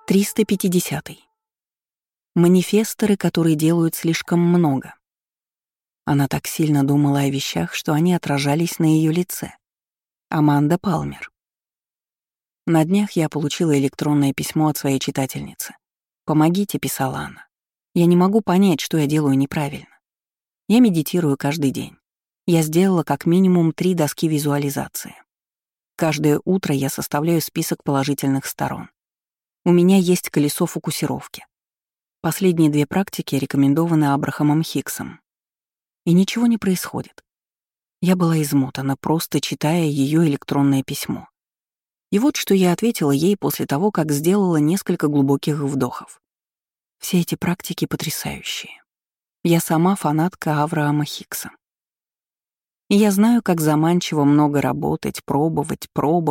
350. Манифесторы, которые делают слишком много. Она так сильно думала о вещах, что они отражались на ее лице. Аманда Палмер. На днях я получила электронное письмо от своей читательницы. «Помогите», — писала она. «Я не могу понять, что я делаю неправильно. Я медитирую каждый день. Я сделала как минимум 3 доски визуализации. Каждое утро я составляю список положительных сторон. У меня есть колесо фокусировки. Последние 2 практики рекомендованы Абрахамом Хиксом. И ничего не происходит. Я была измотана, просто читая ее электронное письмо. И вот что я ответила ей после того, как сделала несколько глубоких вдохов. Все эти практики потрясающие. Я сама фанатка Авраама Хикса. И я знаю, как заманчиво много работать, пробовать.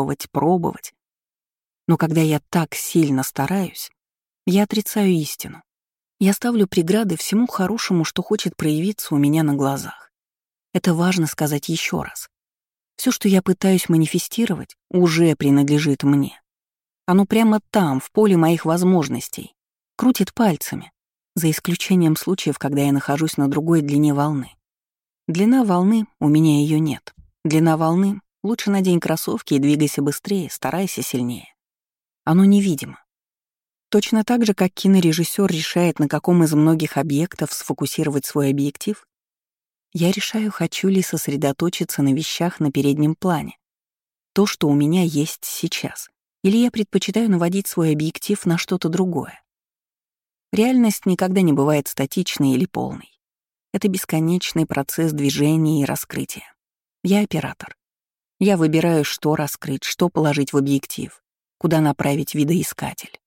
Но когда я так сильно стараюсь, я отрицаю истину. Я ставлю преграды всему хорошему, что хочет проявиться у меня на глазах. Это важно сказать еще раз. Все, что я пытаюсь манифестировать, уже принадлежит мне. Оно прямо там, в поле моих возможностей, крутит пальцами, за исключением случаев, когда я нахожусь на другой длине волны. Длина волны, у меня ее нет. Длина волны — лучше надень кроссовки и двигайся быстрее, старайся сильнее. Оно невидимо. Точно так же, как кинорежиссер решает, на каком из многих объектов сфокусировать свой объектив, я решаю, хочу ли сосредоточиться на вещах на переднем плане, то, что у меня есть сейчас, или я предпочитаю наводить свой объектив на что-то другое. Реальность никогда не бывает статичной или полной. Это бесконечный процесс движения и раскрытия. Я оператор. Я выбираю, что раскрыть, что положить в объектив, куда направить видоискатель.